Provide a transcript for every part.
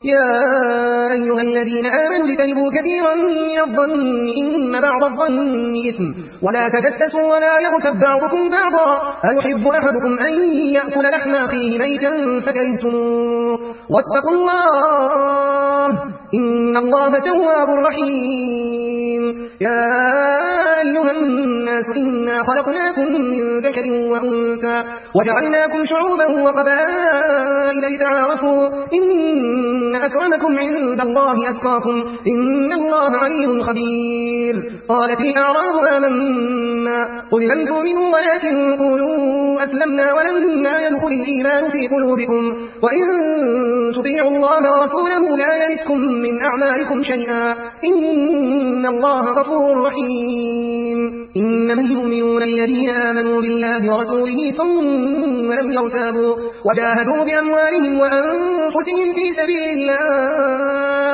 يا أيها الذين آمنوا اجتنبوا كثيرا من الظن إن بعض الظن إثم ولا تجسسوا ولا يغتب بعضكم بعضا أيحب أحدكم أن يأكل لحم أخيه ميتا فكرهتموه واتقوا الله إن الله تواب رحيم. يا أيها الناس إنا خلقناكم من ذكر وأنثى وجعلناكم شعوبا وقبائل لتعارفوا إن أكرمكم عند الله أتقاكم إن الله عليم خبير. قالت الأعراب آمنا قل لم تؤمنوا ولكن قولوا أسلمنا ولما يدخل الإيمان في قلوبكم وإن تطيعوا الله ورسوله لا يلدكم من أعمالكم شيئا إن الله غفور رحيم. إنما المؤمنون الذين آمنوا بالله ورسوله ثم لم يرتابوا وجاهدوا بأموالهم وأنفسهم في سبيل الله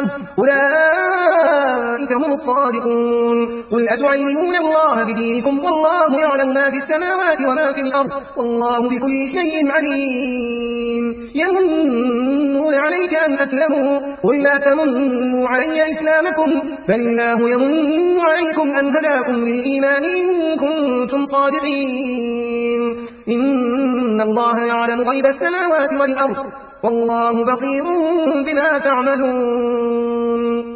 أولئك هم الصادقون. قل أتعلمون الله بدينكم والله يعلم ما في السماوات وما في الأرض والله بكل شيء عليم. يمنون عليك أن أسلموا قل لا تمنوا علي إسلامكم بل الله يمن عليكم أن هداكم للإيمان إن كنتم صادقين. إن الله يعلم غيب السماوات والأرض والله بصير بما تعملون.